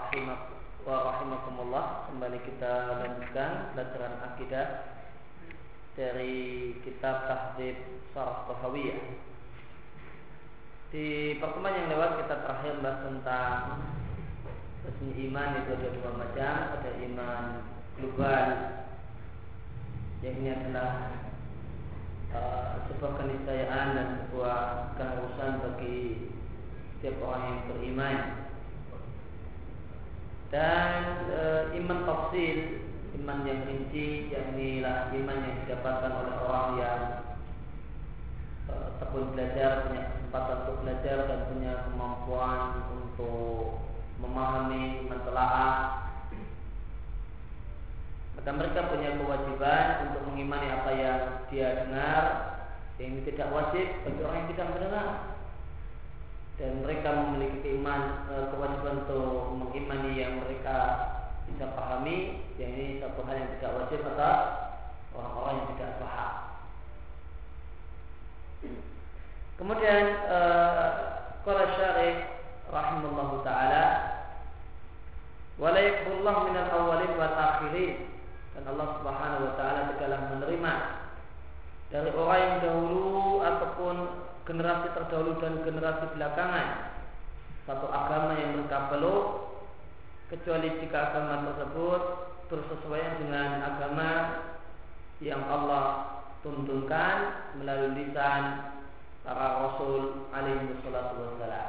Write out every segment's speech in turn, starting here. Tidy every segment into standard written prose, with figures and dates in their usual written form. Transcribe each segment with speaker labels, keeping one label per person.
Speaker 1: rahimakumullah. Kembali kita lanjutkan pelajaran akidah dari kitab Tahdzib Syarah Tahawiyah. Di pertemuan yang lewat kita terakhir bahas tentang resmi iman itu ada dua macam. Ada iman global, yang ini adalah sebuah keniscayaan dan sebuah keharusan bagi setiap orang yang beriman. Dan iman tafsil, iman yang rinci, yang inilah iman yang didapatkan oleh orang yang tekun belajar, punya kesempatan untuk belajar dan punya kemampuan untuk memahami, mentelaah. Maka mereka punya kewajiban untuk mengimani apa yang dia dengar. Yang ini tidak wajib bagi orang yang tidak mendengar. Dan mereka memiliki kewajiban untuk mengimani yang mereka bisa pahami. Yang ini satu hal yang tidak wajib atas orang-orang yang tidak paham. Kemudian qala syarih rahimallahu taala, wa la yaqbulullahu minal awwalin wal akhirin. Dan Allah Subhanahu wa taala tidaklah menerima dari orang yang dahulu ataupun generasi terdahulu dan generasi belakangan satu agama yang mereka peluk, kecuali jika agama tersebut bersesuaian dengan agama yang Allah tuntunkan melalui lisan para Rasul alaihi wassalatu wassalam.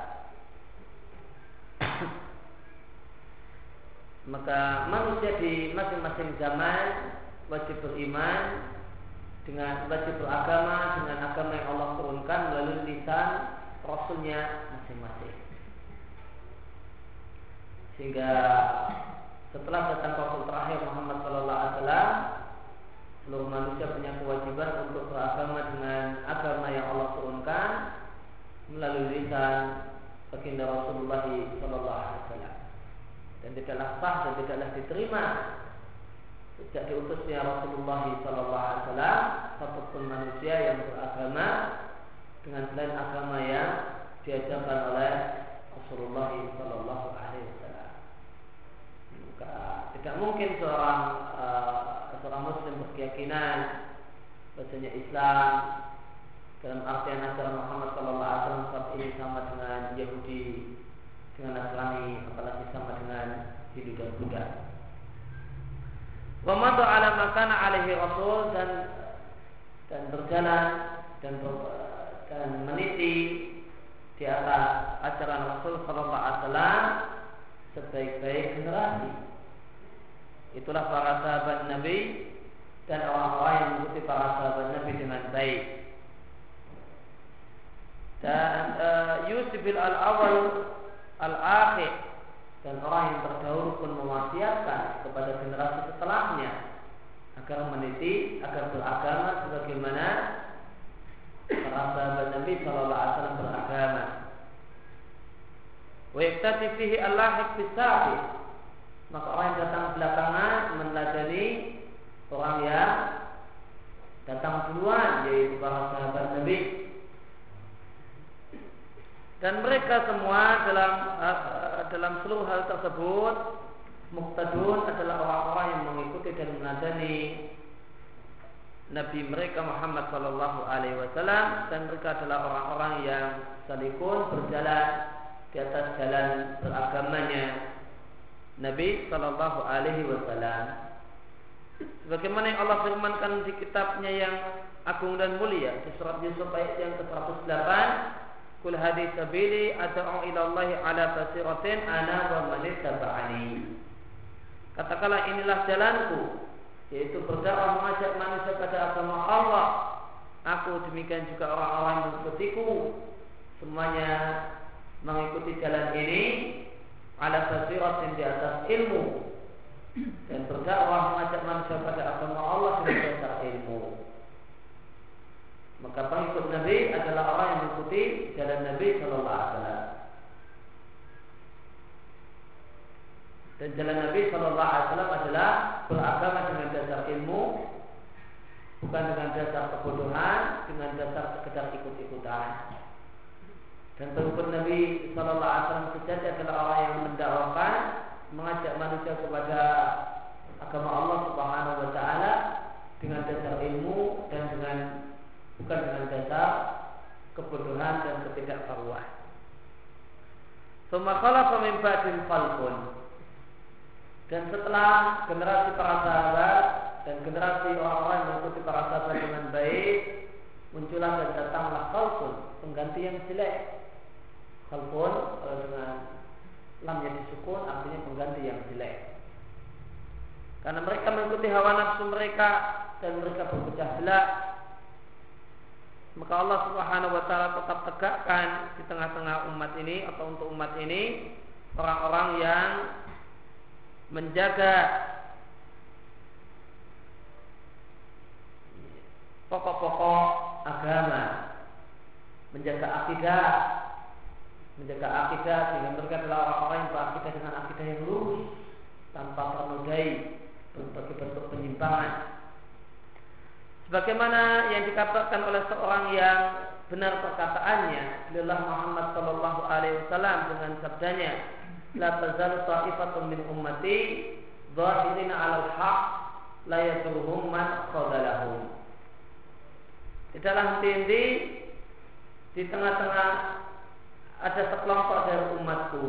Speaker 1: Maka manusia di masing-masing zaman wajib beriman dengan, wajib beragama dengan agama yang Allah turunkan melalui lisan Rasulnya masing-masing. Sehingga setelah datang Rasul terakhir Muhammad sallallahu alaihi wasallam, seluruh manusia punya kewajiban untuk beragama dengan agama yang Allah turunkan melalui lisan baginda Rasulullah sallallahu alaihi wasallam. Dan tidaklah sah dan tidaklah diterima sejak diutusnya Rasulullah sallallahu alaihi wasallam satupun manusia yang beragama dengan selain agama yang diajarkan oleh Rasulullah sallallahu alaihi wasallam. Maka tidak mungkin seorang muslim berkeyakinan bahwasanya Islam dalam artian ajaran Muhammad sallallahu alaihi wasallam saat ini sama dengan Yahudi, dengan Nasrani, apalagi sama dengan Hindu dan Buddha. Wa madha ala makana alaihi Rasul, dan berjalan dan meniti di atas ajaran Rasul sallallahu alaihi wasallam sebaik-baik generasi. Itulah para sahabat Nabi dan orang-orang yang mengikuti para sahabat Nabi dengan baik. Dan yusibil al-awwal al-akhir, dan orang yang terdahulu pun mewasiatkan kepada generasi setelahnya agar meniti, agar beragama sebagaimana para sahabat Nabi sallallahu alaihi wasallam beragama. Wa yaktati fihi al-lahiq bis-sabiq, maka orang yang datang belakangan meneladani orang yang datang duluan, yaitu para sahabat Nabi. Dan mereka semua dalam seluruh hal tersebut muqtadun adalah orang-orang yang mengikuti dan meneladani Nabi mereka Muhammad sallallahu alaihi wasallam, dan mereka adalah orang-orang yang salikun berjalan di atas jalan beragamanya Nabi sallallahu alaihi wasallam. Sebagaimana yang Allah firmankan di kitabnya yang agung dan mulia di surat Yusuf ayat yang ke-108, Qul hadhihi sabili ad'u ila Allah ala basiratin ana wa man ittaba'ani. Katakanlah inilah jalanku, yaitu berdakwah mengajak manusia pada agama Allah. Aku demikian juga orang-orang yang mengikutiku, semuanya mengikuti jalan ini ala basiratin, di atas ilmu, dan berdakwah mengajak manusia pada agama Allah dengan dasar ilmu. Maka pengikut Nabi adalah orang yang mengikuti jalan Nabi sallallahu alaihi wasallam. Dan jalan Nabi sallallahu alaihi wasallam adalah beragama dengan dasar ilmu, bukan dengan dasar kebodohan, dengan dasar sekedar ikut-ikutan. Dan pengikut Nabi sallallahu alaihi wasallam sejati adalah orang yang mendakwakan mengajak manusia kepada agama Allah Subhanahu wa taala dengan dasar ilmu dan bukan dengan dasar kebodohan dan ketidaktahuan. Tsumma khalafa min ba'dihim khalfun. Dan setelah generasi para sahabat dan generasi orang-orang yang mengikuti para sahabat dengan baik, muncullah dan datanglah khalfun, pengganti yang jelek. Khalfun dengan lamnya disukun artinya pengganti yang jelek. Karena mereka mengikuti hawa nafsu mereka dan mereka berpecah belah, maka Allah Subhanahu wa taala tetap tegakkan di tengah-tengah umat ini atau untuk umat ini orang-orang yang menjaga pokok-pokok agama, menjaga akidah sehingga mereka adalah orang-orang yang berakidah dengan akidah yang lurus tanpa ternodai berbagai bentuk penyimpangan. Sebagaimana yang dikabarkan oleh seorang yang benar perkataannya, beliau Muhammad sallallahu alaihi wasallam dengan sabdanya, la tazalu ta'ifatun min ummati dhahirina 'alal haqq la yadurruhum man khadalahum. Tidaklah henti-henti di tengah-tengah ada sekelompok dari umatku.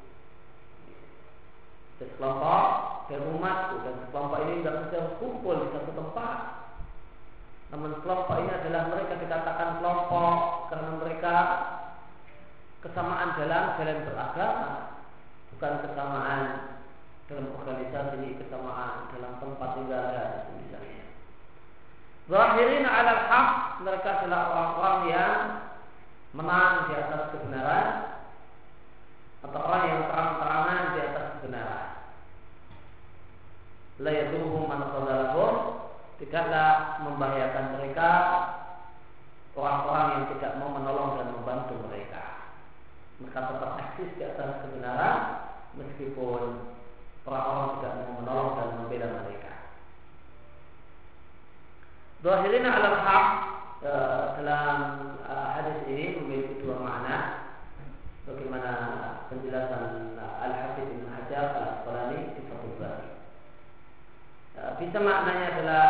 Speaker 1: Ada sekelompok dari umatku dan sekelompok ini tidak bisa kumpul di satu tempat. Namun kelompok ini adalah mereka dikatakan kelompok karena mereka kesamaan dalam jalan beragama, bukan kesamaan dalam organisasi, kesamaan dalam tempat tinggal dan misalnya. Zahirin 'alal haq, mereka adalah orang-orang yang menang di atas kebenaran atau orang yang terang-terangan di atas kebenaran. La yadurruhum man khadalahum, tidaklah membahayakan mereka orang-orang yang tidak mau menolong dan membantu mereka. Mereka tetap eksis di atas kebenaran meskipun orang-orang tidak mau menolong dan membela mereka. Zahirina 'alal haq dalam hadis ini memiliki dua makna. Bagaimana penjelasan Al-Hafidz Ibnu Hajar Al-Asqalani di Fathul Bari. Bisa maknanya adalah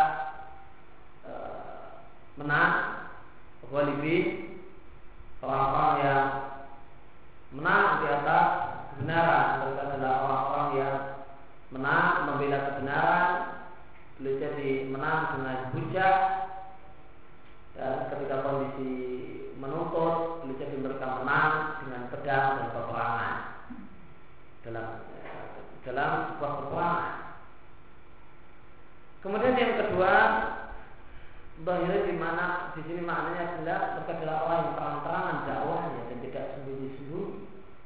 Speaker 1: menang, ghalibin, orang-orang yang menang di atas kebenaran. Mereka adalah orang-orang yang menang membela kebenaran, boleh jadi menang dengan hujah, dan ketika kondisi menuntut boleh jadi mereka menang dengan pedang dan peperangan dalam sebuah peperangan. Kemudian yang kedua, bahaya di mana di sini maknanya adalah mereka adalah orang yang terang-terangan dakwahnya dan tidak sembunyi-sembunyi.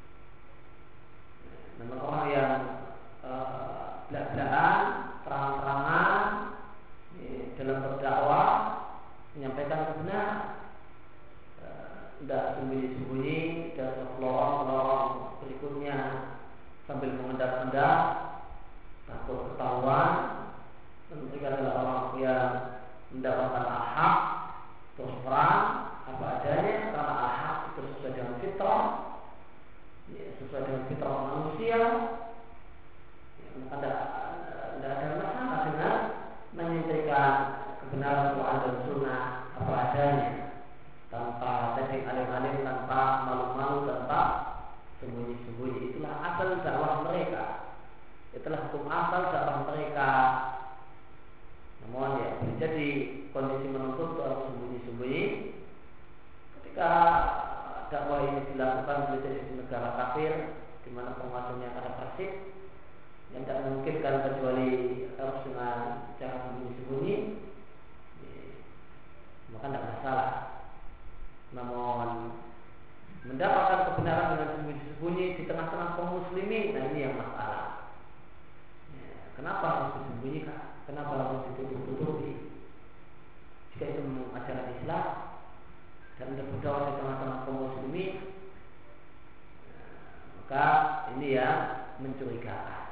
Speaker 1: Namun orang yang belak-belakan, terang-terangan dalam berdakwah, menyampaikan kebenaran, tidak sembunyi-sembunyi dan lorong-lorong berikutnya sambil mengendap-endap takut ketahuan. Mereka adalah orang yang mendapatkan al-haq terus terang apa adanya, karena al-haq itu sesuai dengan fitrah, sesuai dengan fitrah manusia. Tidak ada masalah dengan menyampaikan kebenaran Quran dan Sunnah apa adanya, tanpa tedeng alim-alim, tanpa malu-malu, tanpa sembunyi-sembunyi. Itulah asal dakwah mereka, itulah hukum asal dakwah mereka. Namun ya, jadi kondisi menuntut harus sembunyi-sembunyi. Ketika dakwah ini dilakukan di negara kafir, di mana penguasanya ada persik, yang tidak memungkinkan kecuali harus dengan cara sembunyi-sembunyi, maka tidak masalah. Namun mendapatkan kebenaran dengan sembunyi-sembunyi di tengah-tengah kaum muslimin, nah ini yang masalah. Kenapa harus disembunyikan? Kenapa harus ditutup-tutupi? Jika itu ajaran Islam dan berdakwah di tengah-tengah kaum muslimin, maka ini yang mencurigakan.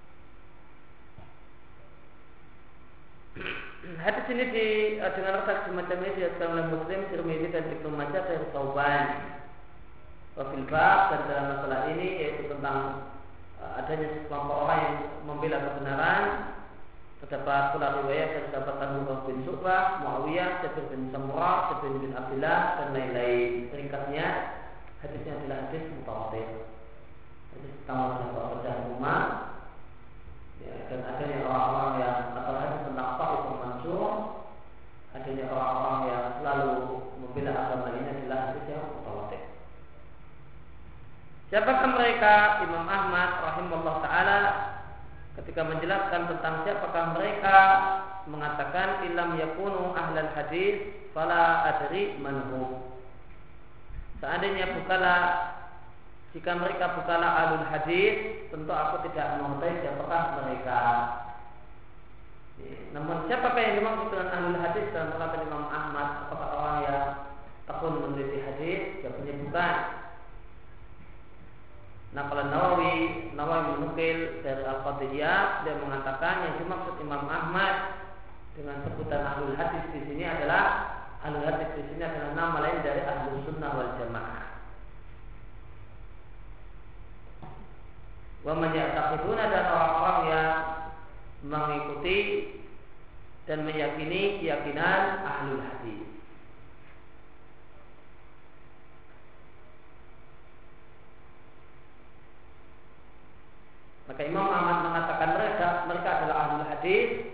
Speaker 1: Hadis ini dengan redaksi semacam ini diriwayatkan oleh Muslim, Tirmidzi dan Ibnu Majah dari Tsauban. Wafil bab, dan dalam masalah ini yaitu tentang adanya sekelompok orang yang membela kebenaran. Terdapat pula riwayat yang didapatkan Mughirah bin Syu'bah, Muawiyah, Jabir bin Samurah, Jabir bin Abdullah dan lain-lain. Ringkasnya hadisnya adalah hadis mutawatir. Hadis tentang kepercayaan umat. Ya, dan adanya orang-orang yang atau hadis tentang Taif Mansur, adanya orang-orang yang selalu membela agama ini adalah hadis yang mutawatir. Siapakah mereka? Imam Ahmad rahimahullah ta'ala ketika menjelaskan tentang siapakah mereka mengatakan ilam yakunu ahlal hadis fala adri manhum. Seandainya jika mereka bukanlah ahlul hadis, tentu aku tidak mengetahui siapakah mereka. Namun siapakah yang dimaksud dengan ahlul hadis dalam perkataan Imam Ahmad? Apakah orang yang tekun meneliti hadis? Jawabannya bukan. Nah, kalau Nawawi menukil dari Al-Qadiyah, dia mengatakan yang dimaksud Imam Ahmad dengan sebutan ahlul hadis di sini adalah nama lain dari Ahlus Sunnah wal Jamaah. Wa man ya'taqiduna, dan orang-orang yang mengikuti dan meyakini keyakinan ahlul hadis. Maka Imam Ahmad mengatakan mereka adalah ahlul hadis.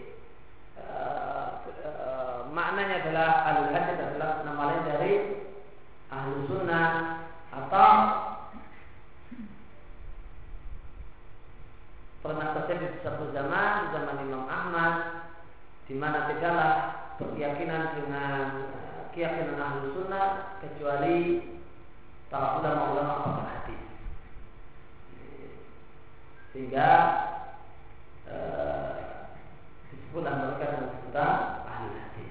Speaker 1: Maknanya adalah ahlul hadis adalah nama lain dari ahlus sunnah, atau pernah terjadi di satu zaman, di zaman Imam Ahmad, di mana tidaklah berkeyakinan dengan keyakinan ahlus sunnah kecuali para ulama-ulama pakar hadis. Sehingga disebutlah mereka dengan sebutan ahli hadis.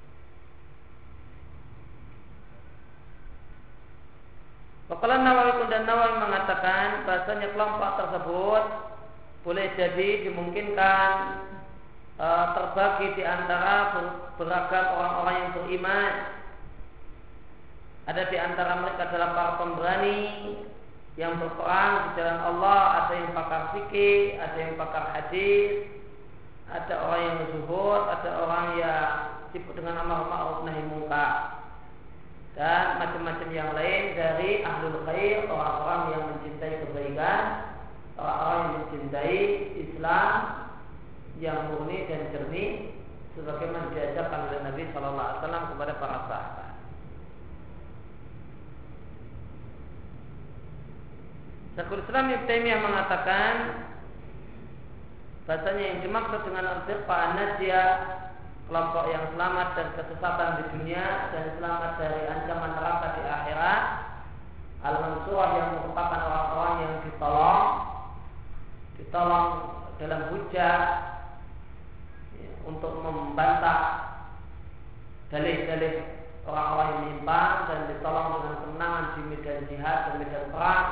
Speaker 1: Wakala Nawawi, dan Nawawi mengatakan bahasanya kelompok tersebut boleh jadi dimungkinkan terbagi di antara beragam orang-orang yang beriman. Ada di antara mereka adalah para pemberani yang berperang di jalan Allah, ada yang pakar fikih, ada yang pakar hadis, ada orang yang zuhud, ada orang yang sibuk dengan amar ma'ruf nahi munkar, dan macam-macam yang lain dari ahlul khair, orang-orang yang mencintai kebaikan, orang-orang yang mencintai Islam yang murni dan jernih, sebagaimana diajarkan oleh Nabi Sallallahu Alaihi Wasallam kepada para sahabat. Syekhul Islam Ibnu Taimiyah mengatakan bahasanya yang dimaksud dengan al-firqah an-najiyah, kelompok yang selamat dari kesesatan di dunia dan selamat dari ancaman neraka di akhirat, al-mansurah yang merupakan orang-orang yang ditolong dalam hujah untuk membantah dalih-dalih orang-orang yang menyimpang, dan ditolong dengan kemenangan di medan jihad dan medan perang.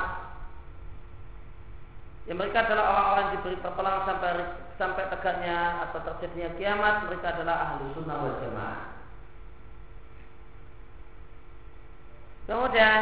Speaker 1: Yang mereka adalah orang-orang yang diberi pertolongan sampai tegaknya atau terjadinya kiamat. Mereka adalah ahlu sunnah wal jamaah. Kemudian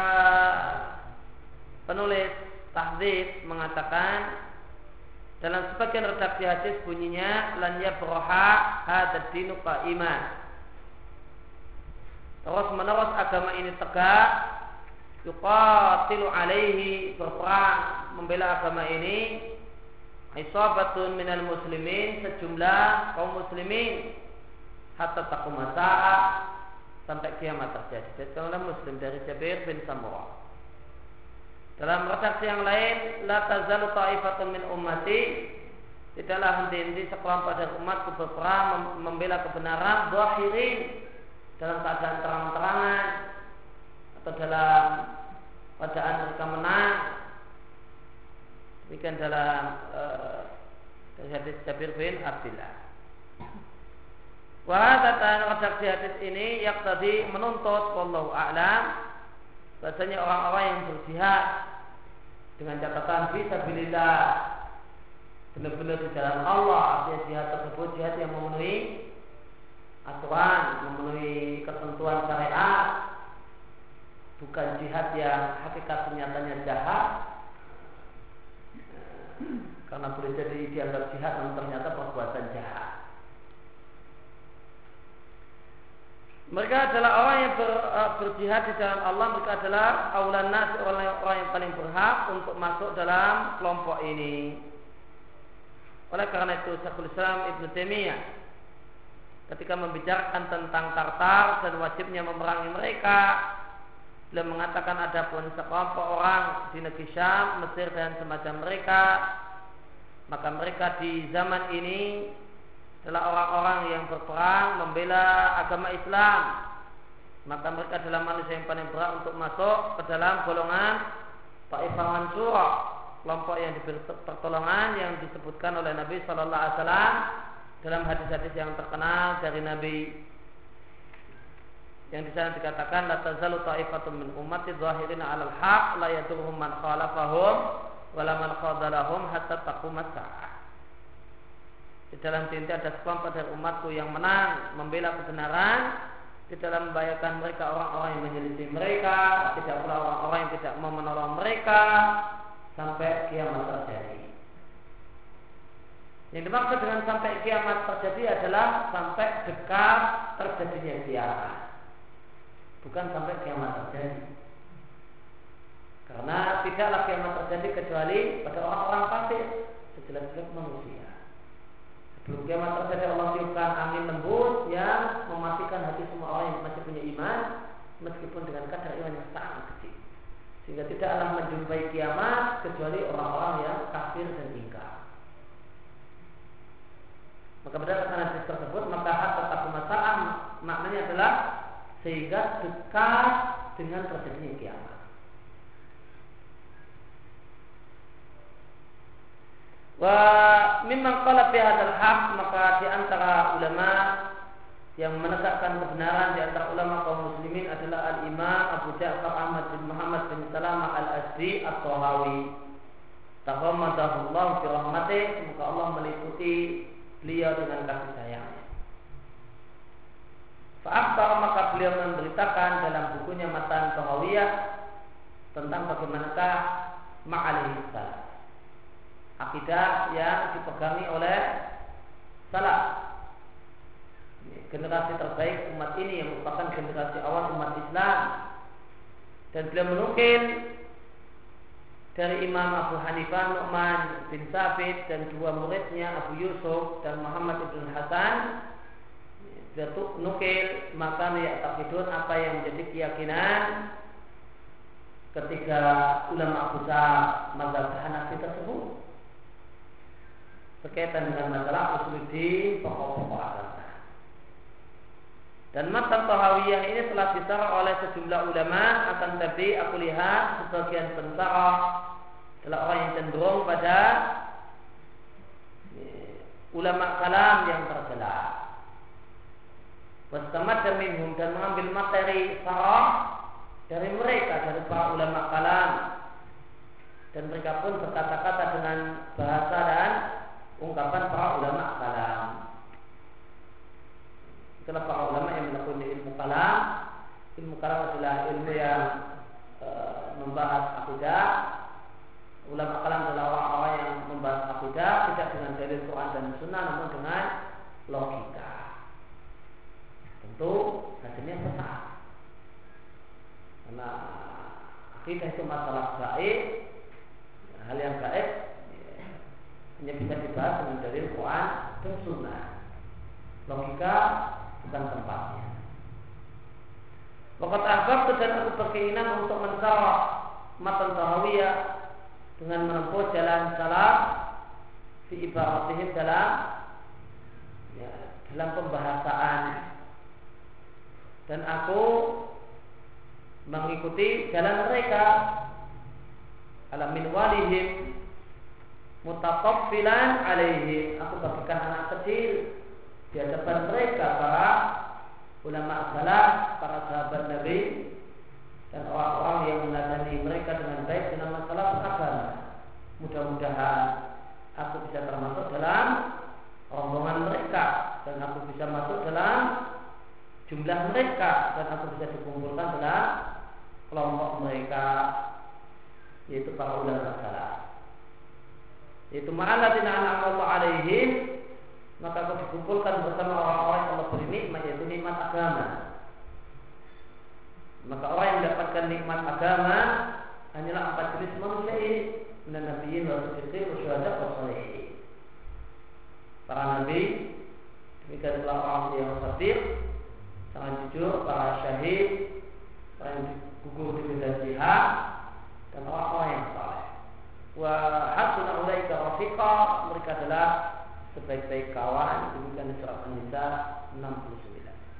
Speaker 1: penulis Tahdzib mengatakan dalam sebagian redaksi hadis bunyinya lan yabraha hadzal dinu qa'iman. Terus menerus agama ini tegak, yuqatilu alaihi, berperang membela agama ini, isabatun minal muslimin, sejumlah kaum muslimin, hatta taqum as-saa'ah, sampai kiamat terjadi. Dikatakan Muslim dari Jabir bin Samurah. Dalam redaksi yang lain, la tazalu ta'ifatun min ummati, tidaklah henti-henti sekelompok dari umatku berperang membela kebenaran, zahirin, dalam keadaan terang-terangan atau dalam keadaan mereka menang. Demikian dalam dari hadis Jabir bin Abdullah. Wahadatan redaksi hadis ini yaqtadi menuntut wallahu a'lam bahasanya orang-orang yang berjihad dengan catatan fisabilillah, benar-benar di jalan Allah, artinya jihad tersebut jihad yang memenuhi aturan, memenuhi ketentuan syariat, bukan jihad yang hakikat nyatanya jahat, karena boleh jadi dianggap jihad namun ternyata perbuatan jahat. Mereka adalah orang yang berjihad di jalan Allah. Mereka adalah aulan nas, orang yang paling berhak untuk masuk dalam kelompok ini. Oleh karena itu Syekhul Islam Ibnu Taimiyah ketika membicarakan tentang Tartar dan wajibnya memerangi mereka, beliau mengatakan ada pun sekelompok orang di negeri Syam, Mesir dan semacam mereka, maka mereka di zaman ini adalah orang-orang yang berperang membela agama Islam. Maka mereka adalah manusia yang paling berat untuk masuk ke dalam golongan Taifah Mansurah, kelompok yang diberi pertolongan yang disebutkan oleh Nabi Sallallahu Alaihi Wasallam dalam hadis-hadis yang terkenal dari Nabi, yang di sana dikatakan la tazalu ta'ifatun min ummati zahirina 'alal haqq la yadurruhum man khalafahum wa la man khadalahum hatta taqumat sa'ah. Di dalam tinta ada sekelompok dari umatku yang menang membela kebenaran, di dalam membahayakan mereka orang-orang yang menyelisih mereka, tidak pula orang-orang yang tidak mau menolong mereka sampai kiamat terjadi. Yang dimaksud dengan sampai kiamat terjadi adalah sampai dekat terjadinya kiamat, bukan sampai kiamat terjadi. Karena tidaklah kiamat terjadi kecuali pada orang-orang fasik, sejelek-jelek manusia. Sebelum kiamat terjadi Allah tiupkan angin lembut yang mematikan hati semua orang yang masih punya iman, meskipun dengan kadar iman yang sangat kecil, sehingga tidaklah menjumpai kiamat kecuali orang-orang yang kafir dan ingkar. Maka berdasarkan hadis tersebut, maka hatta taqumat sa'ah maknanya adalah sehingga dekat dengan terjadinya kiamat. Wa mimman qala fi hadzal haqq, maka di antara ulama yang menegakkan kebenaran di antara ulama kaum muslimin adalah Al-Imam Abu Ja'far Ahmad bin Muhammad bin Salamah Al-Azdi At-Tahawi. Taghammadahullah bi rahmatih, semoga Allah meliputi beliau dengan kasih sayangnya. Fa'akhbar, maka beliau memberitakan dalam bukunya Matan Tahawiyah tentang bagaimanakah ma'alaihi salam, akidah yang dipegangi oleh salaf, generasi terbaik umat ini yang merupakan generasi awal umat Islam. Dan beliau menukil dari Imam Abu Hanifah Nu'man bin Sabit dan dua muridnya Abu Yusuf dan Muhammad ibn Hasan. Beliau nukil maka ya'taqidun, apa yang menjadi keyakinan ketika ulama besar mazhab Hanafi tersebut berkaitan dengan masalah usuluddin, pokok-pokok agama. Dan Matan Tahawiyah ini telah disarah oleh sejumlah ulama, akan tapi aku lihat sebagian pensyarah adalah orang yang cenderung pada ulama kalam yang tercela. Wastamadda minhum, dan mengambil materi sarah dari mereka, dari para ulama kalam, dan mereka pun berkata-kata dengan bahasa dan ungkapan para ulama kalam. Itulah para ulama yang melakukan ilmu kalam. Ilmu kalam adalah ilmu yang membahas akidah. Ulama kalam adalah orang-orang yang membahas akidah tidak dengan dalil Quran dan Sunnah, namun dengan logika. Tentu hasilnya sesat, karena akidah itu masalah gaib. Hal yang gaib hanya bisa dibahas dengan dalil Quran dan Sunnah. Logika bukan tempatnya. Waqat ahbabtu, dan aku berkeinginan untuk mensyarah Matan Tahawiyah dengan menempuh jalan salaf fi ibaratihim, dalam pembahasan, dan aku mengikuti jalan mereka ala min walihim mutataffilan alaihim. Aku bagikan anak kecil di hadapan mereka, para ulama salaf, para sahabat Nabi, dan orang-orang yang meladani mereka dengan baik dalam masalah agama. Mudah-mudahan aku bisa termasuk dalam rombongan mereka, dan aku bisa masuk dalam jumlah mereka, dan aku bisa dikumpulkan dalam kelompok mereka, yaitu para ulama salaf. yaitu ma'alladzina an'ama Allah 'alaihim, maka kau dikumpulkan bersama orang-orang yang Allah beri nikmat, yaitu nikmat agama. Maka orang yang mendapatkan nikmat agama hanyalah 4 jenis manusia ini, minan nabiyyin wa siddiqin wa syuhada wa shalihin. Para nabi, demikian pula orang yang shadiq, sangat jujur, para syahid, orang yang gugur di medan jihad, dan orang-orang yang saleh. Wa hasuna ulaika rafiqa, mereka adalah sebaik-baik kawan. Demikian surat An-Nisa 69.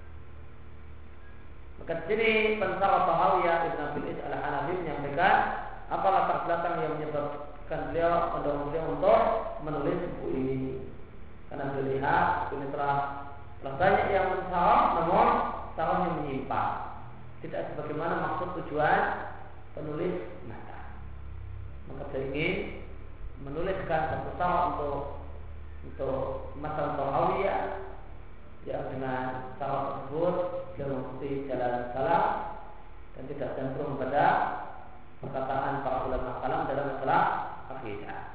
Speaker 1: Maka di sini Pensar Tahawiyah Ibn Abil Is Al-Hanafi menyampaikan apa latar belakang yang menyebabkan beliau mendorong beliau untuk menulis buku ini. Karena beliau lihat ini telah banyak yang mensarah, namun sarahnya menyimpang, tidak sebagaimana maksud tujuan penulis matan. Maka beliau ingin menuliskan satu sarah untuk masalah Tahawiyah yang dengan sarah tersebut beliau mengikuti jalan salaf dan tidak cenderung pada perkataan para ulama kalam dalam masalah akidah.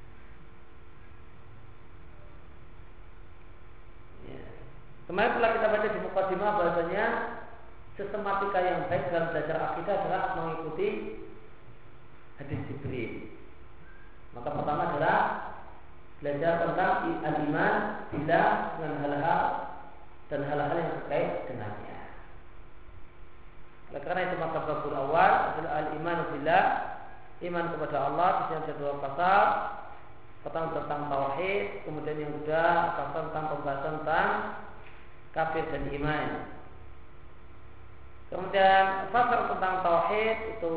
Speaker 1: Kemarin telah kita baca di mukadimah bahasanya sistematika yang baik dalam belajar akidah adalah mengikuti hadis Jibril. Maka pertama adalah belajar tentang al-iman billah dengan hal-hal dan hal-hal yang terkait dengannya. Oleh karena itu maka babul awal adalah al-iman billah, iman kepada Allah. Di sini ada 2 pasal. Pertama tentang tauhid, kemudian yang kedua pasal tentang pembahasan tentang kafir dan iman. Kemudian pasal tentang tauhid itu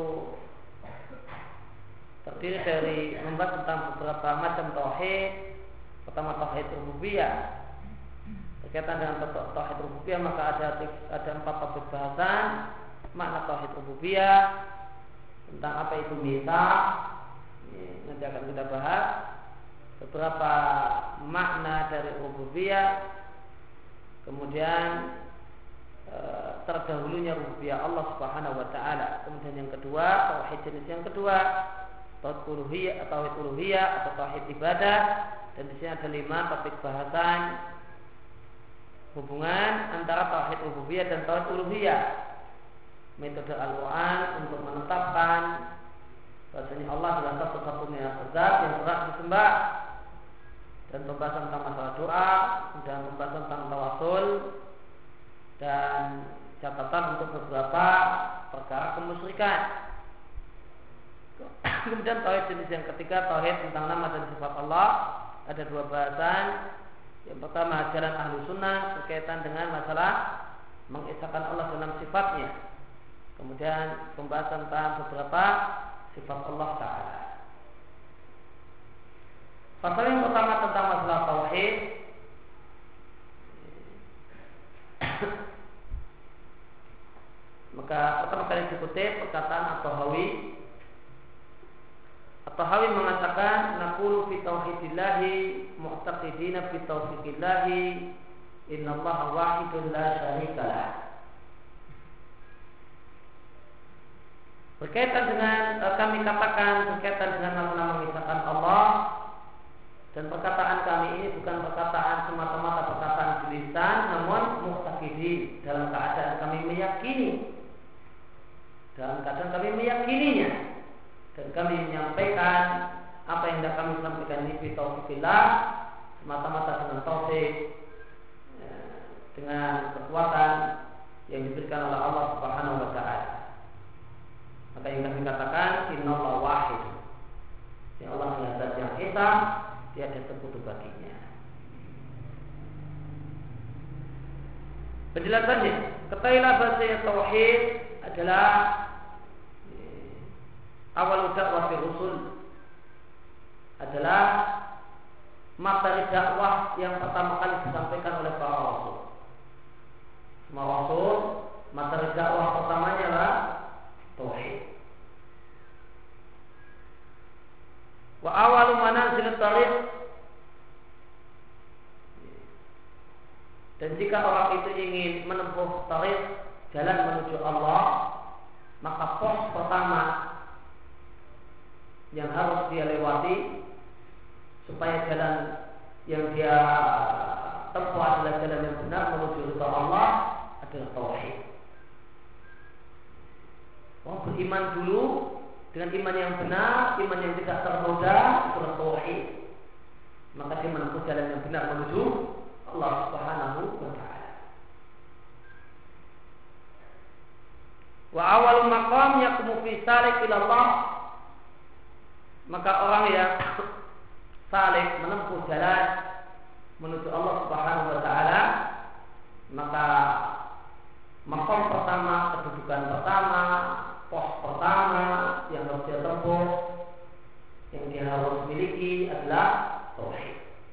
Speaker 1: terdiri dari membahas tentang beberapa macam tauhid. Pertama tauhid rububiyah. Berkaitan dengan tauhid rububiyah maka ada 4 topik bahasan. Makna tauhid rububiyah, tentang apa itu mitsaq, nanti akan kita bahas. Beberapa makna dari rububiyah, kemudian terdahulunya rububiyah Allah Subhanahu wa taala. Kemudian yang kedua, tauhid jenis yang kedua, tauhid uluhiyah atau tauhid ibadah. Dan di sini ada 5 topik bahasan hubungan antara tauhid rububiyah dan tauhid uluhiyah. Metode Al-Quran untuk menetapkan bahasanya Allah adalah satu-satunya zat yang berhak disembah, dan pembahasan tentang masalah doa, dan pembahasan tentang tawasul, dan catatan untuk beberapa perkara kemusyrikan. Kemudian tauhid jenis yang ketiga, tauhid tentang nama dan sifat Allah. Ada 2 bahasan. Yang pertama ajaran ahlu sunnah berkaitan dengan masalah mengesahkan Allah dalam sifatnya. Kemudian pembahasan tentang beberapa sifat Allah Ta'ala. Pasal yang pertama tentang masalah tauhid. Maka pertama kali dikutip perkataan At-Tahawi. At-Tahawi mengatakan naqulu fi tauhidillahi mu'taqidina fi taufiqillahi innallaha wahidun la syarikalah. Berkaitan dengan kami katakan berkaitan dengan nama-nama mengisahkan Allah, dan perkataan kami ini bukan perkataan semata-mata perkataan di lisan, namun muqtaqidin, dalam keadaan kami meyakini, dalam keadaan kami meyakininya, dan kami menyampaikan apa yang hendak kami sampaikan ini bi taufiqillah, semata-mata dengan taufik, dengan kekuatan yang diberikan oleh Allah Subhanahu wa taala. Maka yang kami katakan innallaha wahid. Ya Allah adalah zat yang esa, tiada sekutu baginya. Penjelasannya, ketahuilah bahasa tauhid adalah awal dakwah fi rusul, adalah materi dakwah yang pertama kali disampaikan oleh para rasul. Semua rasul materi dakwah pertamanya adalah tauhid. Wa awalu manazil tariq, dan jika orang itu ingin menempuh tariq, jalan menuju Allah, maka pos pertama yang harus dia lewati supaya jalan yang dia tempuh adalah jalan yang benar menuju ridha Allah adalah tauhid. Orang beriman dulu dengan iman yang benar, iman yang tidak ternoda, itulah tauhid. Maka dia menempuh jalan yang benar menuju Allah Subhanahu wa taala. Wa awal maqam yaqumu fi salik ila Allah. Maka orang yang salik menempuh jalan menuju Allah Subhanahu wa taala, maka maqam pertama, kedudukan pertama, pos pertama yang harus dia tempuh, yang dia harus miliki adalah tauhid.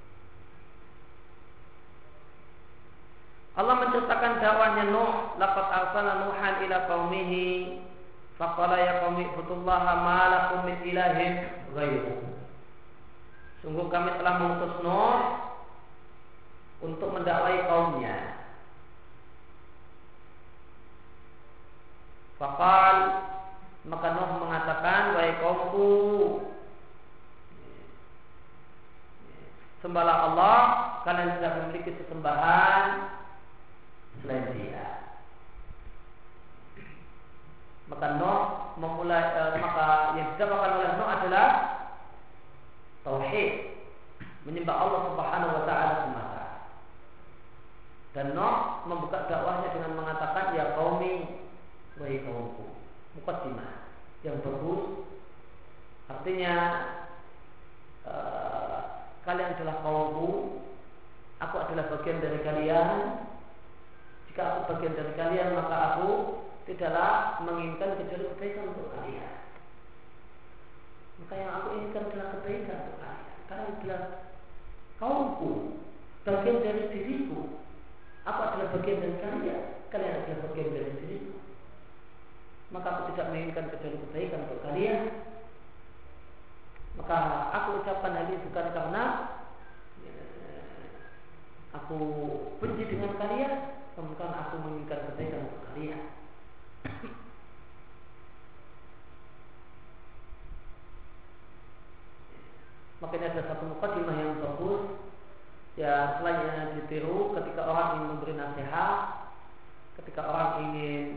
Speaker 1: Allah menceritakan dakwahnya Nuh, laqad arsalna Nuhan ila qaumihi faqala ya qaumi ibudullaha ma lakum min ilahin ghairuh. Sungguh kami telah mengutus Nuh untuk mendakwai kaumnya. Faqal, maka Nuh mengatakan, wahai kaumku, sembahlah Allah, kalian tidak memiliki sesembahan selain Dia. Maka Nuh maka yang didapatkan oleh Nuh adalah tauhid, menyembah Allah Subhanahu wa taala semata. Dan Nuh membuka dakwahnya dengan mengatakan, ya qaumi, wahai kaumku. Muqaddimah yang bagus, artinya kalian adalah kaumku, aku adalah bagian dari kalian. Jika aku bagian dari kalian, maka aku tidaklah menginginkan kecuali kebaikan untuk kalian. Maka yang aku inginkan adalah kebaikan untuk kalian. Kalian adalah kaumku, bagian dari diriku. Aku adalah bagian dari kalian. Kalian adalah bagian dari diriku. Maka aku tidak menginginkan kecuali kebaikan untuk kalian. Maka aku ucapkan hal ini bukan karena aku benci dengan kalian, namun karena aku menginginkan kebaikan untuk kalian. Maka ini ada satu mukadimah yang bagus, ya selainnya ditiru ketika orang ingin memberi nasihat, ketika orang ingin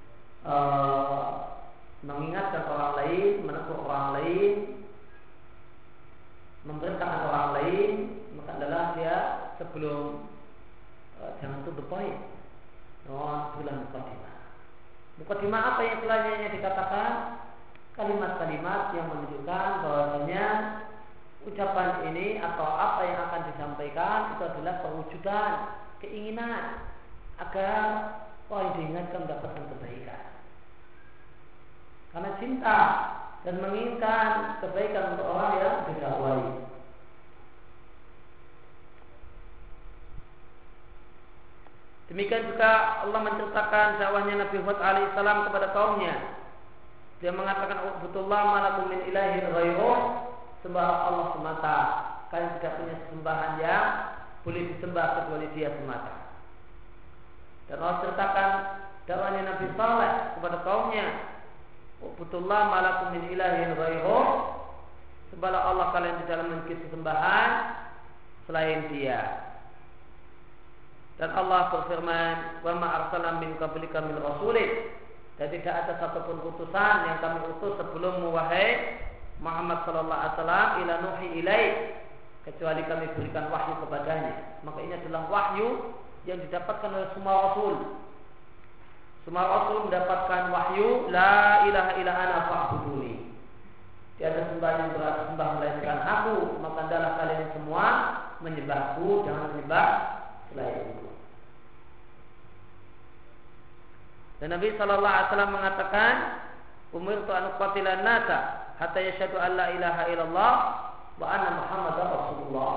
Speaker 1: mengingatkan orang lain, menegur orang lain, memerintahkan orang lain, maka adalah dia sebelum jangan to the point, bilang mukadimah. Mukadimah apa yang selanjutnya dikatakan? Kalimat-kalimat yang menunjukkan bahwasanya ucapan ini atau apa yang akan disampaikan itu adalah perwujudan keinginan agar orang diingatkan mendapatkan kebaikan. Karena cinta dan menginginkan kebaikan untuk orang yang didakwai. Demikian juga Allah menceritakan dakwahnya Nabi Hud alaihissalam kepada kaumnya. Dia mengatakan, "Ubudullah ma lakum min ilahin ghairuh." Sembahlah Allah semata. Kalian tidak punya sesembahan yang boleh disembah kecuali Dia semata. Dan Allah ceritakan dakwahnya Nabi Saleh kepada kaumnya, "Ubudullah ma lakum min ilahin ghairuh." Sembahlah Allah, kalian tidak memiliki sesembahan selain Dia. Dan Allah berfirman, "Wa ma arsalna min qablika min rasulin." Dan tidak ada satupun utusan yang kami utus sebelummu wahai Muhammad sallallahu alaihi wasallam ila nuhi ilaih, kecuali kami berikan wahyu kepadanya. Maka ini adalah wahyu yang didapatkan oleh semua rasul. Semua rasul mendapatkan wahyu, la ilaha illa ana fa'buduni. Tiada sembahan yang berhak disembah melainkan aku, maka hendaklah kalian semua menyembahku, jangan menyembah selainku. Dan Nabi sallallahu alaihi wasallam mengatakan, "Umirtu an uqatilan nasa hatta yashhadu an la ilaha illallah wa anna Muhammadar Rasulullah."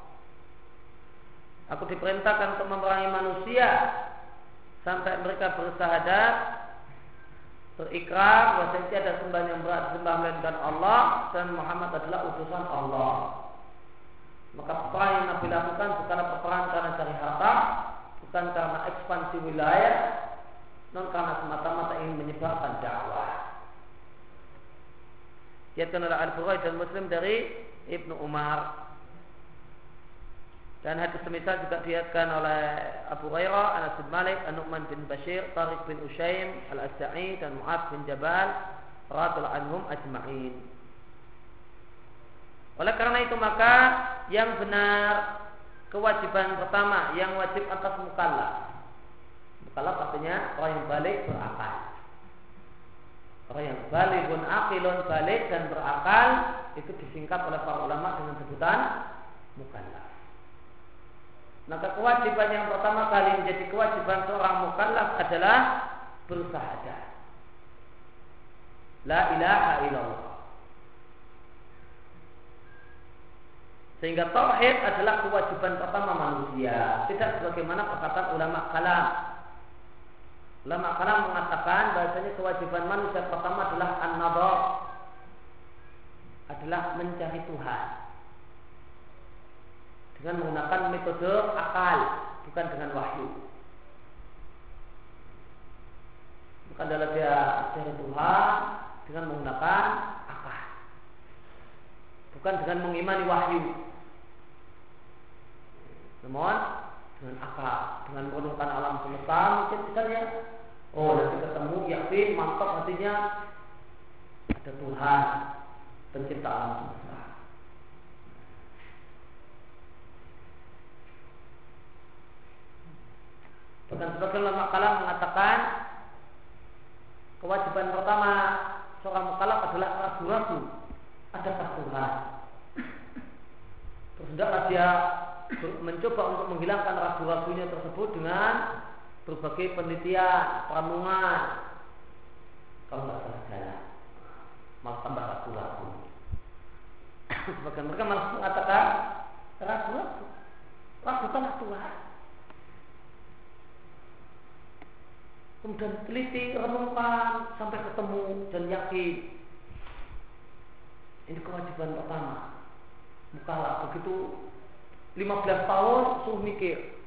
Speaker 1: Aku diperintahkan untuk memerangi manusia sampai mereka bersyahadat, berikrar bahwa tiada sembahan yang berhak disembah melainkan Allah dan Muhammad adalah utusan Allah. Maka perang yang Nabi lakukan bukanlah peperangan karena cari harta, bukan karena ekspansi wilayah, namun karena semata-mata ingin menyebarkan dakwah. Diriwayatkan oleh Al-Bukhari dan Muslim dari Ibnu Umar. Dan hadis semisal juga diriwayatkan oleh Abu Hurairah, Anas bin Malik, An-Nu'man bin Bashir, Tariq bin Ushaim, Al-Asda'i dan Mu'adz bin Jabal radhiyallahu anhum ajma'in. Oleh karena itu maka yang benar kewajiban pertama yang wajib atas mukallaf. Mukallaf artinya orang yang balik berakal. Orang yang balighun aqilun balik dan berakal itu disingkat oleh para ulama dengan sebutan mukallaf. Maka kewajiban yang pertama kali menjadi kewajiban seorang mukallaf adalah bersyahadat. La ilaha illallah. Sehingga tauhid adalah kewajiban pertama manusia. Tidak sebagaimana perkataan ulama kalam. Ulama kalam mengatakan bahasanya kewajiban manusia pertama adalah an-nadhar, adalah mencari Tuhan dengan menggunakan metode akal, bukan dengan wahyu. Bukan adalah dia cari Tuhan dengan menggunakan akal, bukan dengan mengimani wahyu. Namun dengan akal, dengan merenungkan alam semesta, mungkin misalnya, oh nanti ketemu, yakin, mantap artinya ada Tuhan pencipta alam semesta. Bahkan sebagian ulama kalam mengatakan kewajiban pertama seorang mukallaf adalah ragu-ragu adakah Tuhan. Terus hendaklah dia mencoba untuk menghilangkan ragu-ragunya tersebut dengan berbagai penelitian, perenungan. Kalau nggak salah jalan, malah tambah ragu-ragu. Sebagian mereka malah mengatakan ragu-ragu, ragukanlah Tuhan. Kemudian teliti, renungkan sampai ketemu dan yakin. Ini kewajiban pertama. Mukallaf begitu 15 tahun suruh mikir.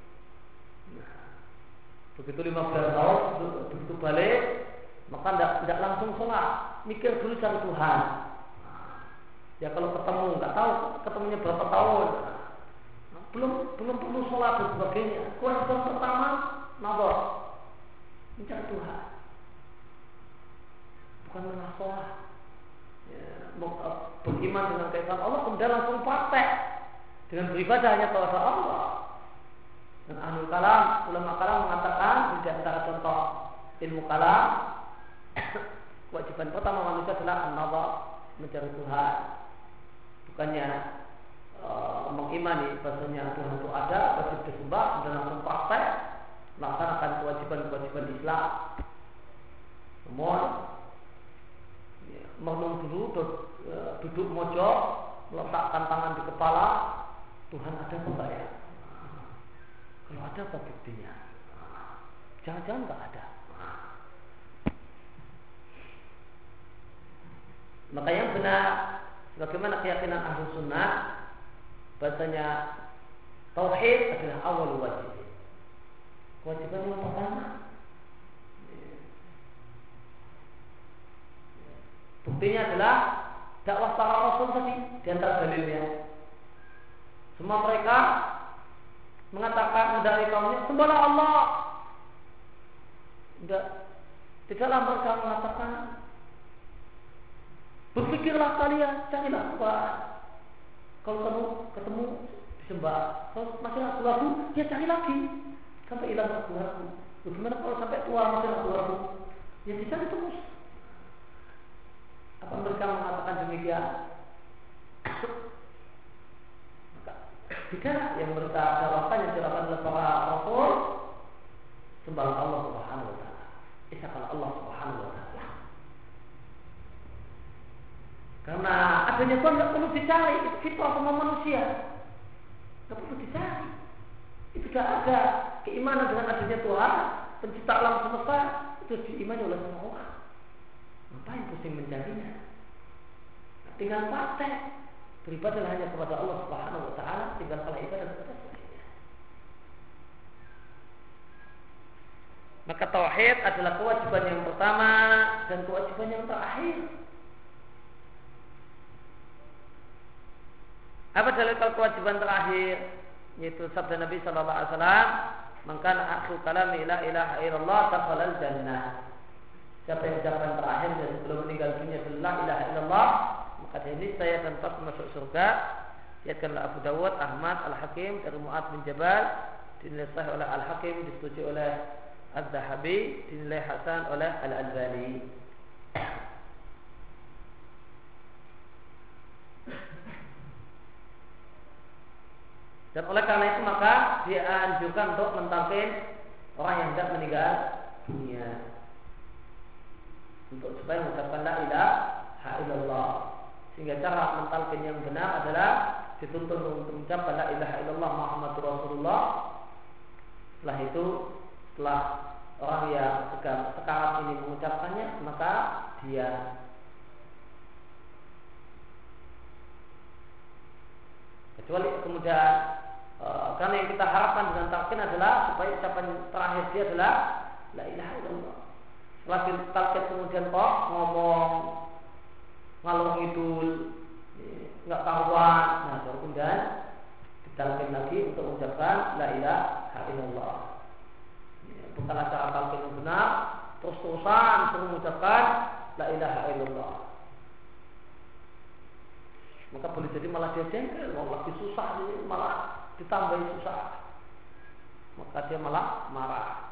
Speaker 1: Begitu 15 tahun begitu balik, maka tidak langsung sholat, mikir dulu cari Tuhan. Ya kalau ketemu nggak tahu ketemunya berapa tahun, belum perlu sholat dan sebagainya. Kewajiban pertama nadhar, mencari Tuhan, bukan mengenal sholat. Ya, beriman dengan keesaan Allah kemudian langsung praktek dengan beribadah hanya kepada Allah. Dan ahlul kalam, ulama kalam mengatakan di antara contoh ilmu kalam, kewajiban pertama manusia adalah an-nadhar, mencari Tuhan, bukannya mengimani bahasanya Tuhan itu ada, wajib disembah dan langsung praktek melaksanakan kewajiban-kewajiban Islam. Namun merenung dulu, duduk mojok, meletakkan tangan di kepala, Tuhan ada apa ya? Kalau ada apa buktinya? Jangan-jangan nggak ada. Maka yang benar, sebagaimana keyakinan ahlu sunnah, bahasanya tauhid adalah awal wajib. Kewajiban yang pertama. Buktinya adalah dakwah para Rasul tadi di antara dalilnya. Semua mereka mengatakan dari kaumnya sembahlah Allah. Tidaklah mereka mengatakan berpikirlah kalian, carilah Tuhan. Kalau kamu ketemu disembah, kalau masih ragu-ragu, ya cari lagi sampai hilang ragu-ragu. Bagaimana kalau sampai tua masih ragu-ragu? Ya dicari terus. Apa mereka mengatakan demikian? Tidak, yang mereka jawabkan yang dilakukan oleh para Rasul, sembahlah Allah Subhanahu Wa Taala, isakan Allah Subhanahu Wa Taala. Karena adanya Tuhan tidak perlu dicari, itu fitrah semua manusia, tidak perlu dicari. Itu sudah ada keimanan dengan adanya Tuhan, pencipta alam semesta, itu diimani oleh semua orang. Ngapain pusing mencarinya? Nah, tinggal praktek. Beribadahlah hanya kepada Allah Subhanahu Wa Taala, tinggal salah ibadah kepada selainnya. Maka tauhid adalah kewajiban yang pertama dan kewajiban yang terakhir. Apa dalil kewajiban terakhir? yaitu sabda Nabi sallallahu alaihi wasallam, "Man kana akhiru kalami la ilaha illallah dakhala al-jannah." Siapa yang ucapan terakhir dan sebelum meninggal dunia adalah la ilaha illallah, maka dia niscaya akan masuk surga. Diriwayatkan Abu Dawud, Ahmad, Al-Hakim dari Mu'adz bin Jabal, dinilai sahih oleh Al-Hakim, disetujui oleh Az-Zahabi, dinilai hasan oleh Al-Albani. Dan oleh karena itu maka dia anjurkan untuk mentalkin orang yang hendak meninggal dunia, untuk supaya mengucapkan la ilaha illallah. Sehingga cara mentalkin yang benar adalah dituntun untuk mengucapkan la ilaha illallah Muhammadur Rasulullah. Setelah itu, setelah orang yang sekarang ini mengucapkannya, maka dia kecuali kemudian karena yang kita harapkan dengan talqin adalah supaya ucapan terakhir dia adalah la ilaha illallah. Setelah talqin kemudian kok ngomong ngalor ngidul, nggak karuan, nah kemudian ditalqin lagi untuk mengucapkan la ilaha illallah. Bukanlah cara talqin yang benar, terus-terusan suruh mengucapkan la ilaha illallah. Maka boleh jadi malah dia jengkel, lagi susah ini malah ditambahin susah, maka dia malah marah.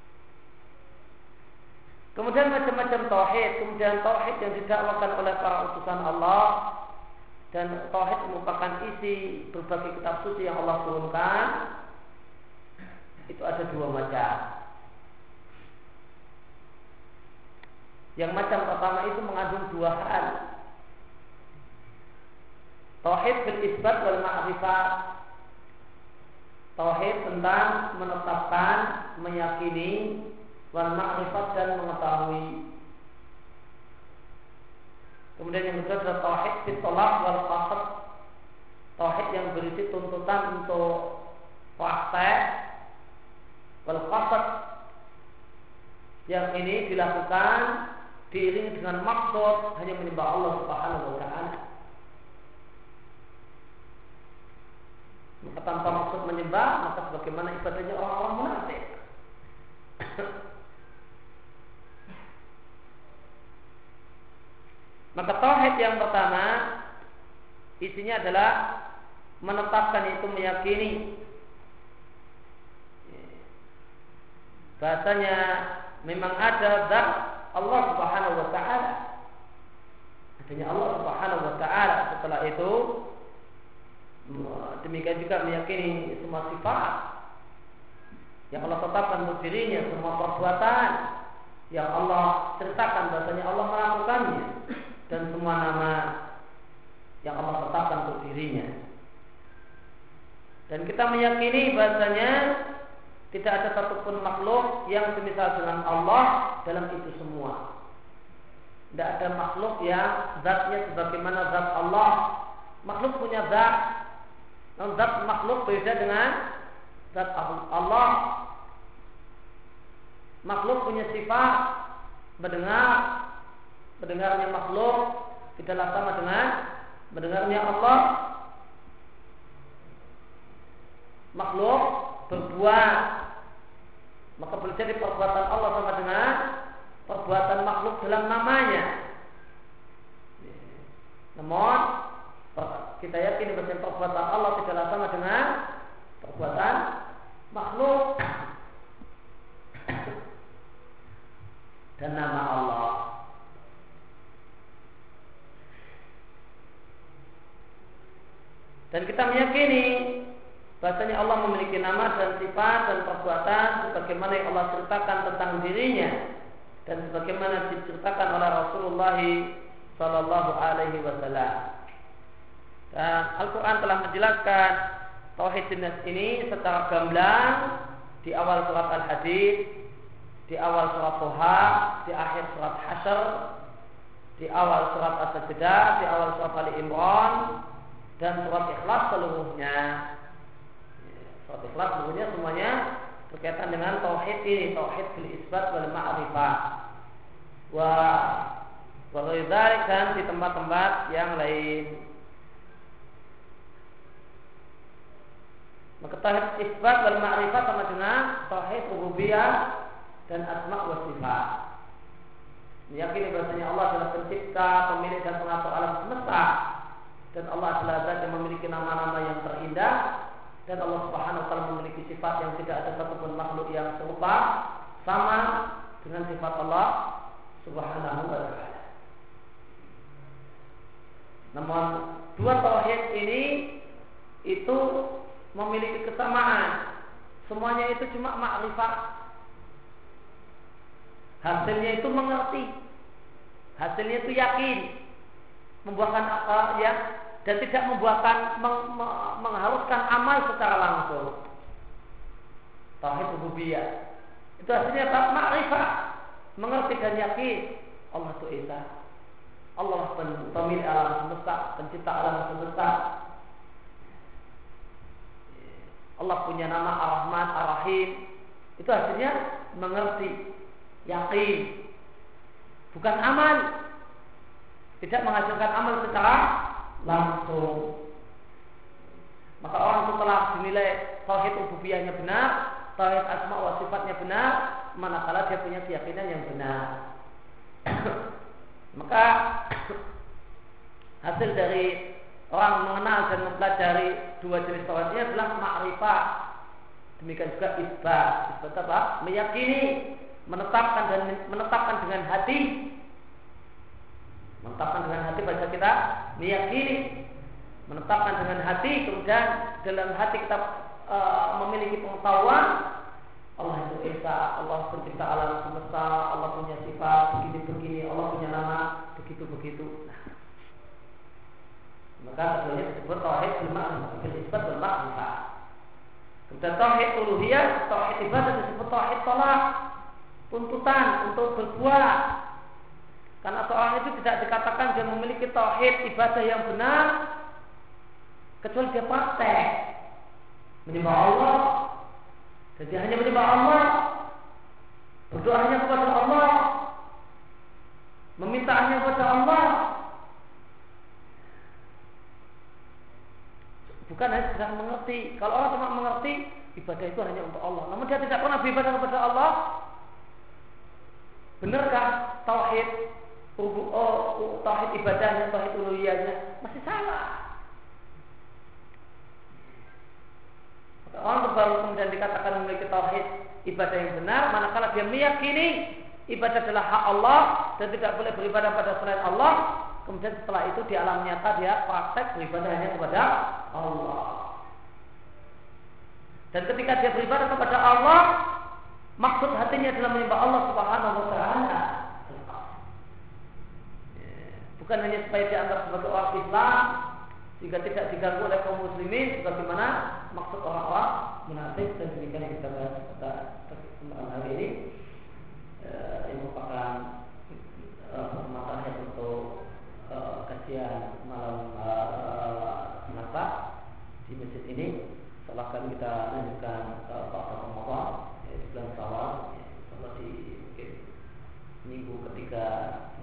Speaker 1: Kemudian macam-macam tauhid, kemudian tauhid yang didakwakan oleh para utusan Allah, dan tauhid merupakan isi berbagai kitab suci yang Allah turunkan. Itu ada dua macam. Yang macam pertama itu mengandung dua hal. Tauhid bil isbat wal ma'rifat. Tauhid tentang menetapkan, meyakini, wal ma'rifat dan mengetahui. Kemudian yang kedua adalah tauhid bil tolak wal qasad. Tauhid yang berisi tuntutan untuk praktek, wal qasad yang ini dilakukan diiringi dengan maksud hanya menyembah Allah Subhanahu wa taala. Maka tanpa maksud menyembah, maka sebagaimana ibadahnya orang-orang munafik. Maka tauhid yang pertama isinya adalah menetapkan, itu meyakini bahasanya memang ada zat Allah Subhanahu wa taala. Adanya Allah Subhanahu wa taala. Setelah itu demikian juga meyakini semua sifat yang Allah tetapkan untuk dirinya, semua perbuatan yang Allah ceritakan bahasanya Allah melakukannya, dan semua nama yang Allah tetapkan untuk dirinya. Dan kita meyakini bahasanya tidak ada satupun makhluk yang semisal dengan Allah dalam itu semua. Tidak ada makhluk yang zatnya sebagaimana zat Allah. Makhluk punya zat, namun zat makhluk beda dengan zat Allah. Makhluk punya sifat mendengar, mendengarnya makhluk tidaklah sama dengan mendengarnya Allah. Makhluk berbuat, maka boleh jadi perbuatan Allah sama dengan perbuatan makhluk dalam namanya. Namun kita yakin bahwa perbuatan Allah tidaklah sama dengan perbuatan makhluk. Dan nama Allah, dan kita meyakini bahasanya Allah memiliki nama dan sifat dan perbuatan sebagaimana yang Allah ceritakan tentang dirinya dan sebagaimana diceritakan oleh Rasulullah Sallallahu Alaihi Wasallam. Dan Al-Quran telah menjelaskan tauhid jenis ini secara gamblang di awal surat Al-Hadid, di awal surat Toha, di akhir surat Hasyr, di awal surat As-Sajdah, di awal surat Ali Imran, dan surat Ikhlas seluruhnya. Surat Ikhlas seluruhnya semuanya berkaitan dengan tauhid ini, tauhid bil isbat wal ma'rifah. Wa ghaidzalik, dan di tempat-tempat yang lain. Maka tauhid isbat wal ma'rifat sama dengan tauhid rububiyah dan asma wa sifat. Meyakini bahasanya Allah adalah pencipta, pemilik dan pengatur alam semesta, dan Allah adalah zat yang memiliki nama-nama yang terindah, dan Allah Subhanahu wa taala memiliki sifat yang tidak ada satupun makhluk yang serupa sama dengan sifat Allah Subhanahu wa taala. Namun dua tauhid ini itu memiliki kesamaan. Semuanya itu cuma makrifat. Hasilnya itu mengerti. Hasilnya itu yakin. Membuahkan apa ya, dan tidak membuahkan mengharuskan amal secara langsung. Tauhid rububiyah itu hasilnya makrifat, mengerti dan yakin Allah itu Esa, Allah pemilik alam semesta, pencipta alam semesta. Allah punya nama Ar-Rahman, Ar-Rahim. Itu hasilnya mengerti, yakin, bukan amal. Tidak menghasilkan amal secara langsung. Maka orang setelah dinilai tauhid rububiyahnya benar, tauhid asma wa sifatnya benar, manakala dia punya keyakinan yang benar. Maka hasil dari orang mengenal dan mempelajari dua jenis tauhid ini adalah ma'rifat. Demikian juga isbat. Isbat apa? Meyakini, menetapkan dengan hati. Menetapkan dengan hati baca kita meyakini, menetapkan dengan hati, kemudian dalam hati kita memiliki pengetahuan Allah itu Esa, Allah pencipta alam semesta, Allah punya sifat begini-begini, Allah punya nama begitu-begitu. Nah, maka keduanya disebut tauhid bil-isbat wal ma'rifah. Kemudian tauhid uluhiyah, tauhid ibadah disebut tauhid tolak, tuntutan untuk berbuat. Karena seorang itu tidak dikatakan dia memiliki tauhid ibadah yang benar kecuali dia praktek menyembah Allah. Jadi hanya menyembah Allah, berdoa hanya kepada Allah, meminta hanya kepada Allah. Bukan hanya sedang mengerti. Kalau orang cuma mengerti ibadah itu hanya untuk Allah, namun dia tidak pernah beribadah kepada Allah, benarkah tauhid tauhid ibadahnya, tauhid uluhiyahnya? Masih salah. Orang baru kemudian dikatakan memiliki tauhid ibadah yang benar manakala dia meyakini ibadah adalah hak Allah dan tidak boleh beribadah pada selain Allah. Kemudian setelah itu di alam nyata dia praktek beribadah hanya kepada Allah. Dan ketika dia beribadah kepada Allah, maksud hatinya adalah menyembah Allah Subhanahu wa taala. Bukan hanya supaya dianggap sebagai orang Islam sehingga tidak diganggu oleh kaum muslimin sebagaimana maksud orang-orang munafik. Dan demikian yang kita bahas pada kesempatan hari ini yang merupakan materi untuk kajian malam semata di masjid ini. Setelah kita lanjutkan pada Ramadan, yaitu bulan Syawal, insyaallah di minggu ketiga